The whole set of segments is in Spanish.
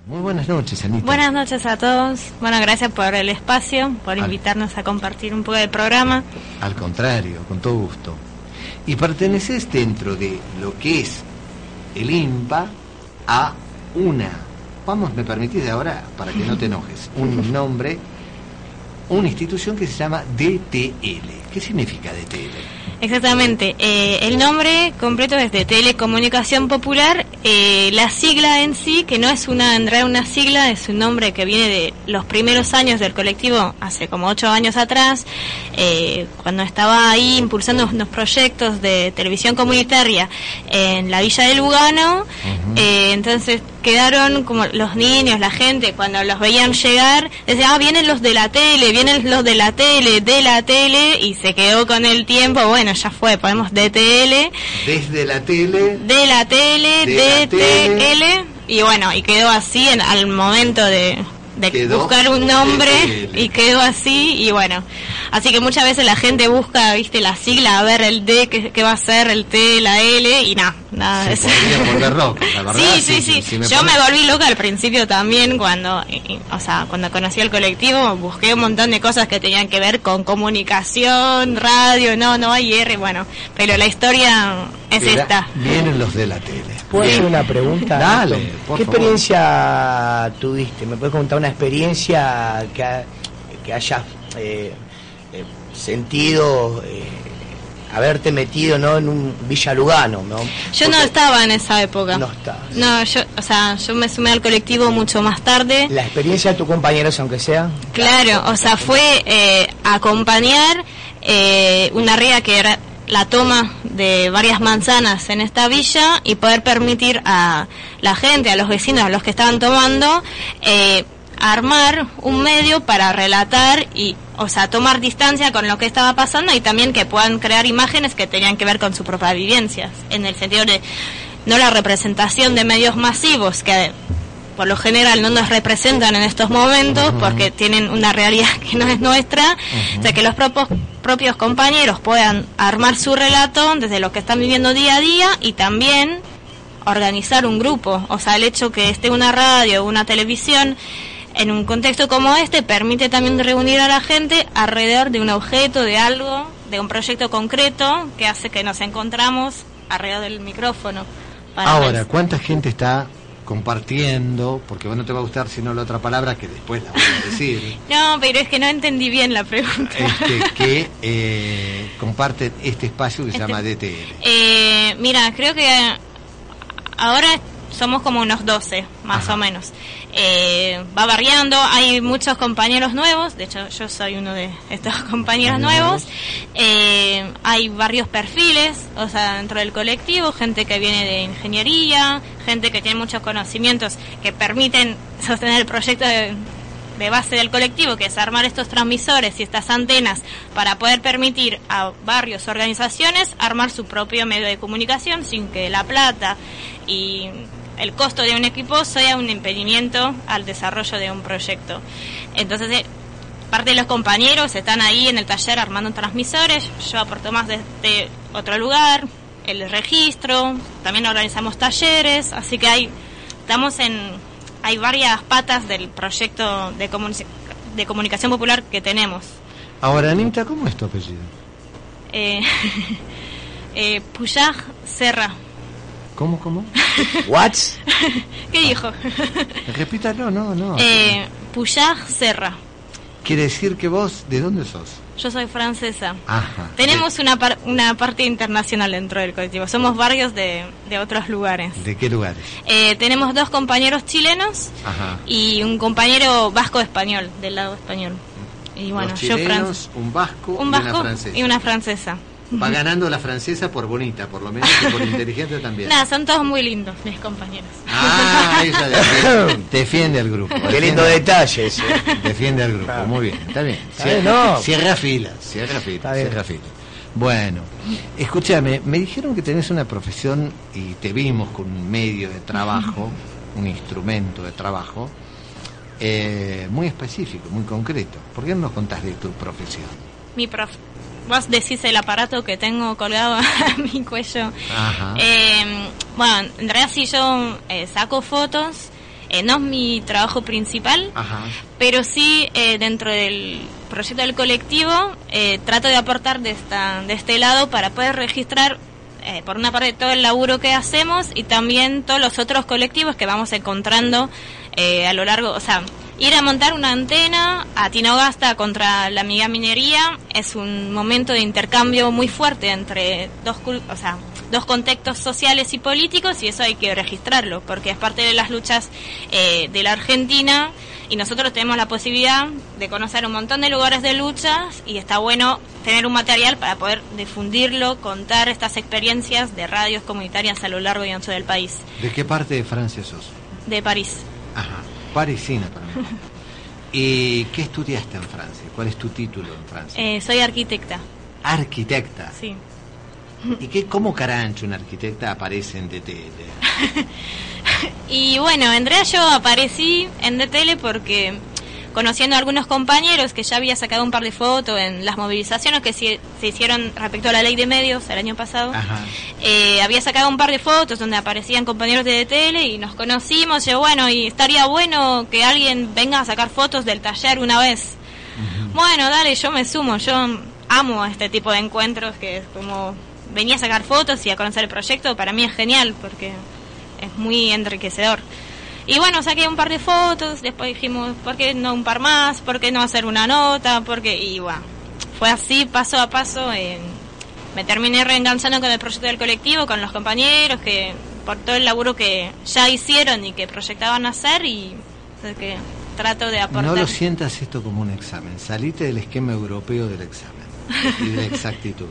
Muy buenas noches, Anita. Buenas noches a todos. Bueno, gracias por el espacio, por invitarnos a compartir un poco del programa. Al contrario, con todo gusto. Y perteneces dentro de lo que es el INPA a me permitís ahora, para que no te enojes, un nombre, una institución que se llama DTL. ¿Qué significa DTL? Exactamente, el nombre completo es de Telecomunicación Popular, la sigla en sí, que no es en realidad una sigla, es un nombre que viene de los primeros años del colectivo, hace como 8 años atrás, cuando estaba ahí impulsando unos proyectos de televisión comunitaria en la Villa de Lugano. Entonces quedaron como los niños, la gente, cuando los veían llegar, decían, vienen los de la tele, y se quedó con el tiempo, bueno, ya fue, ponemos DTL. Desde la tele. De la tele, DTL. Y bueno, y quedó así al momento de buscar un nombre, y quedó así, y bueno. Así que muchas veces la gente busca, la sigla, a ver el D, qué va a ser, el T, la L, y nada de eso. Se volver loca, la verdad. Sí. Yo me volví loca al principio también cuando conocí el colectivo, busqué un montón de cosas que tenían que ver con comunicación, radio, no hay R, bueno, pero la historia es esta. Vienen los de la tele. ¿Puedo hacer una pregunta? Dale, por ¿Qué favor. experiencia tuviste? ¿Me puedes contar una experiencia que hayas sentido, haberte metido, ¿no?, en un Villa Lugano, ¿no? Yo no estaba en esa época. No estabas. No, yo me sumé al colectivo mucho más tarde. ¿La experiencia de tus compañeros, aunque sea? Claro, fue acompañar una ría que era la toma de varias manzanas en esta villa y poder permitir a la gente, a los vecinos, a los que estaban tomando, armar un medio para relatar y, tomar distancia con lo que estaba pasando y también que puedan crear imágenes que tenían que ver con sus propias vivencias, en el sentido de no la representación de medios masivos que por lo general no nos representan en estos momentos porque tienen una realidad que no es nuestra, o sea, que los propios compañeros puedan armar su relato desde lo que están viviendo día a día y también organizar un grupo. El hecho que esté una radio o una televisión en un contexto como este permite también reunir a la gente alrededor de un objeto, de algo, de un proyecto concreto que hace que nos encontramos alrededor del micrófono. Ahora, ¿cuánta gente está compartiendo? Porque no te va a gustar sino la otra palabra que después la voy a decir. No, pero es que no entendí bien la pregunta. Que comparten este espacio que se llama DTL. Mira, creo que ahora somos como unos 12, más o menos. Va variando, hay muchos compañeros nuevos, de hecho yo soy uno de estos compañeros nuevos. Hay varios perfiles, dentro del colectivo, gente que viene de ingeniería, gente que tiene muchos conocimientos que permiten sostener el proyecto de base del colectivo, que es armar estos transmisores y estas antenas para poder permitir a barrios, organizaciones, armar su propio medio de comunicación sin que la plata y el costo de un equipo sea un impedimento al desarrollo de un proyecto. Entonces, parte de los compañeros están ahí en el taller armando transmisores, yo aporto más desde otro lugar, el registro, también organizamos talleres, así que hay varias patas del proyecto de comunicación popular que tenemos. Ahora, Anita, ¿cómo es tu apellido? Puyaj Serra. ¿Cómo? ¿What? ¿Qué dijo? Repítalo, no. Puyaj Serra. Quiere decir que vos, ¿de dónde sos? Yo soy francesa. Ajá. Tenemos una parte internacional dentro del colectivo. Somos varios de otros lugares. ¿De qué lugares? Tenemos 2 compañeros chilenos. Ajá. Y un compañero vasco-español, del lado español. Y bueno, los chilenos, un vasco y una francesa. Va ganando la francesa por bonita, por lo menos, y por inteligente también. Nada, son todos muy lindos, mis compañeros. Ella defiende al grupo. Qué lindo detalle ese. Defiende al grupo, muy bien, está bien. Cierra fila. Bueno, escúchame, me dijeron que tenés una profesión y te vimos con un medio de trabajo, un instrumento de trabajo, muy específico, muy concreto. ¿Por qué no nos contás de tu profesión? Vos decís el aparato que tengo colgado a mi cuello. Ajá. Bueno, en realidad sí, yo saco fotos No es mi trabajo principal, Ajá. pero sí dentro del proyecto del colectivo trato de aportar de este lado para poder registrar por una parte todo el laburo que hacemos y también todos los otros colectivos que vamos encontrando a lo largo, o sea, ir a montar una antena a Tinogasta contra la Amiga Minería es un momento de intercambio muy fuerte entre dos contextos sociales y políticos, y eso hay que registrarlo porque es parte de las luchas de la Argentina, y nosotros tenemos la posibilidad de conocer un montón de lugares de luchas y está bueno tener un material para poder difundirlo, contar estas experiencias de radios comunitarias a lo largo y ancho del país. ¿De qué parte de Francia sos? De París. Ajá, parisina para mí. ¿Y qué estudiaste en Francia? ¿Cuál es tu título en Francia? Soy arquitecta. Arquitecta. Sí. ¿Y cómo carancho una arquitecta aparece en DTL? Y bueno, en realidad yo aparecí en DTL porque conociendo a algunos compañeros que ya había sacado un par de fotos en las movilizaciones que se hicieron respecto a la ley de medios el año pasado. Ajá. Había sacado un par de fotos donde aparecían compañeros de DTL y nos conocimos. Yo, bueno, y estaría bueno que alguien venga a sacar fotos del taller una vez. Uh-huh. Bueno, dale, yo me sumo. Yo amo este tipo de encuentros que es como venía a sacar fotos y a conocer el proyecto. Para mí es genial porque es muy enriquecedor. Y bueno, saqué un par de fotos, después dijimos, ¿por qué no un par más? ¿Por qué no hacer una nota? Y bueno, fue así, paso a paso. Me terminé reenganchando con el proyecto del colectivo, con los compañeros, que por todo el laburo que ya hicieron y que proyectaban hacer, y que trato de aportar. No lo sientas esto como un examen, salite del esquema europeo del examen y de exactitud.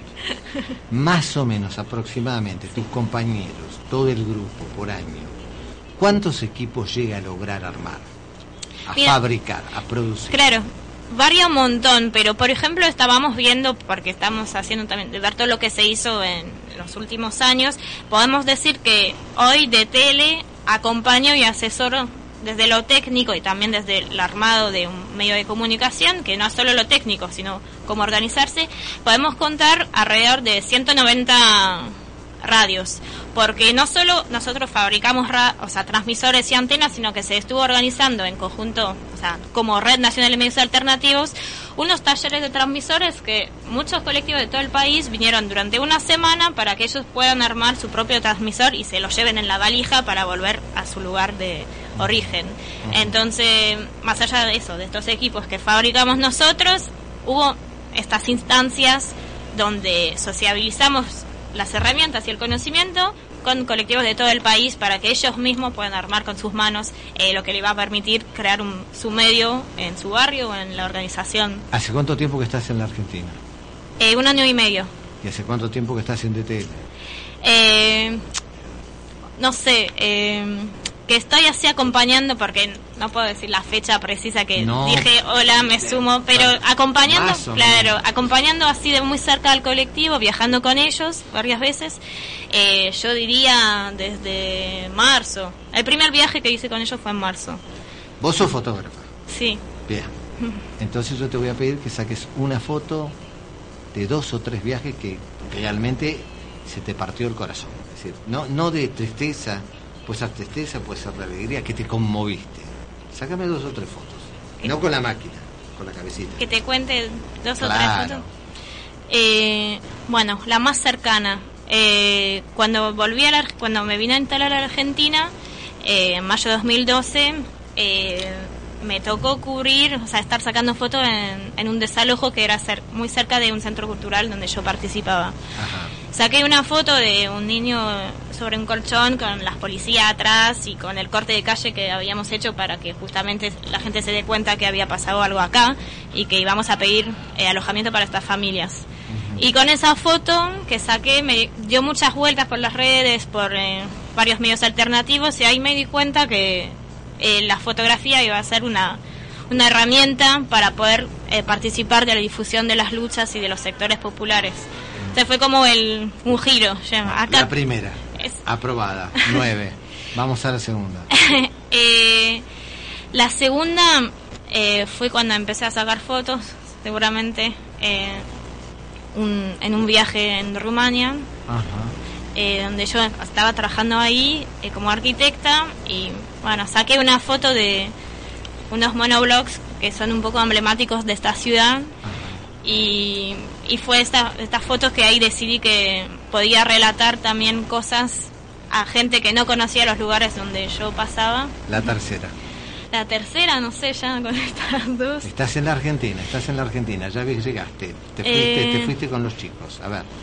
Más o menos, aproximadamente, tus compañeros, todo el grupo, por año, ¿cuántos equipos llega a lograr armar? Fabricar, a producir. Claro, varía un montón, pero por ejemplo estábamos viendo, porque estamos haciendo también, de ver todo lo que se hizo en los últimos años, podemos decir que hoy DTL acompaño y asesoro desde lo técnico y también desde el armado de un medio de comunicación, que no es solo lo técnico, sino cómo organizarse. Podemos contar alrededor de 190 radios, porque no solo nosotros fabricamos transmisores y antenas, sino que se estuvo organizando en conjunto, como Red Nacional de Medios Alternativos, unos talleres de transmisores que muchos colectivos de todo el país vinieron durante una semana para que ellos puedan armar su propio transmisor y se lo lleven en la valija para volver a su lugar de origen. Entonces, más allá de eso, de estos equipos que fabricamos nosotros, hubo estas instancias donde sociabilizamos las herramientas y el conocimiento con colectivos de todo el país para que ellos mismos puedan armar con sus manos lo que le va a permitir crear su medio en su barrio o en la organización. ¿Hace cuánto tiempo que estás en la Argentina? 1 año y medio. ¿Y hace cuánto tiempo que estás en DTL? No sé, que estoy así acompañando, porque no puedo decir la fecha precisa que dije hola, me sumo, pero acompañando, claro, acompañando así de muy cerca al colectivo, viajando con ellos varias veces, yo diría desde marzo. El primer viaje que hice con ellos fue en marzo. ¿Vos sos fotógrafa? Sí. Bien. Entonces yo te voy a pedir que saques una foto de 2 o 3 viajes que realmente se te partió el corazón. Es decir, no de tristeza, puede ser tristeza, puede ser de alegría, que te conmoviste. Sácame 2 o 3 fotos. No con la máquina, con la cabecita. Que te cuente 2 o 3 fotos. Bueno, la más cercana. Cuando me vine a instalar a la Argentina, en mayo de 2012, me tocó cubrir, estar sacando fotos en un desalojo que era muy cerca de un centro cultural donde yo participaba. Ajá. Saqué una foto de un niño sobre un colchón con las policías atrás y con el corte de calle que habíamos hecho para que justamente la gente se dé cuenta que había pasado algo acá y que íbamos a pedir alojamiento para estas familias. Uh-huh. Y con esa foto que saqué me dio muchas vueltas por las redes, por varios medios alternativos, y ahí me di cuenta que la fotografía iba a ser una herramienta para poder participar de la difusión de las luchas y de los sectores populares. Entonces fue como un giro. Acá la primera, aprobada, 9. Vamos a la segunda. La segunda fue cuando empecé a sacar fotos, seguramente en un viaje en Rumania. Ajá. Donde yo estaba trabajando ahí como arquitecta y bueno, saqué una foto de unos monoblocks que son un poco emblemáticos de esta ciudad. Y fue estas fotos que ahí decidí que podía relatar también cosas a gente que no conocía los lugares donde yo pasaba. La tercera, no sé, ya con estas dos. estás en la Argentina, ya ves, llegaste, te fuiste con los chicos, a ver,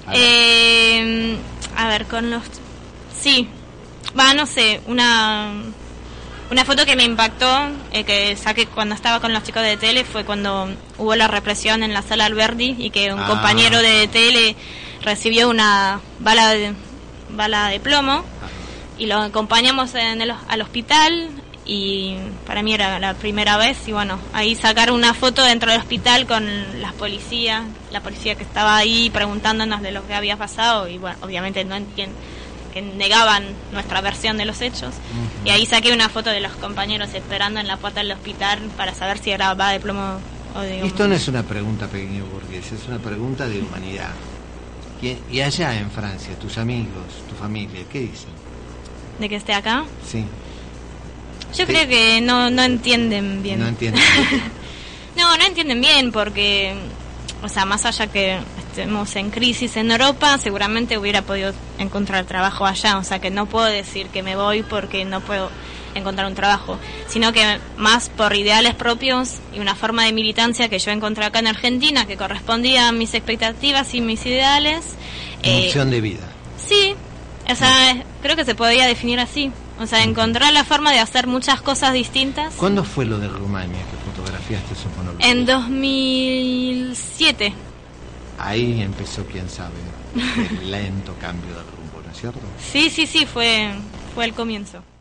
con los... Sí, no sé, una foto que me impactó, que saqué cuando estaba con los chicos de tele, fue cuando hubo la represión en la sala Alberdi y que un compañero de tele recibió una bala de plomo y lo acompañamos al hospital, y para mí era la primera vez, y bueno, ahí sacaron una foto dentro del hospital con la policía que estaba ahí preguntándonos de lo que había pasado, y bueno, obviamente que negaban nuestra versión de los hechos. Y ahí saqué una foto de los compañeros esperando en la puerta del hospital para saber si era bala de plomo o de... Esto no es una pregunta pequeño burgués, es una pregunta de humanidad. Y allá en Francia, tus amigos, tu familia, ¿qué dicen? ¿De que esté acá? Sí. Yo creo que no entienden bien. No entienden. No entienden bien porque, o sea, más allá que estemos en crisis en Europa, seguramente hubiera podido encontrar trabajo allá. O sea, que no puedo decir que me voy porque no puedo encontrar un trabajo, sino que más por ideales propios y una forma de militancia que yo encontré acá en Argentina, que correspondía a mis expectativas y mis ideales. Una opción de vida. Sí, o sea, creo que se podría definir así. O sea, encontrar la forma de hacer muchas cosas distintas. ¿Cuándo fue lo de Rumania que fotografiaste esos monólogos? En 2007. Ahí empezó, quién sabe, el lento cambio de rumbo, ¿no es cierto? Sí, fue el comienzo.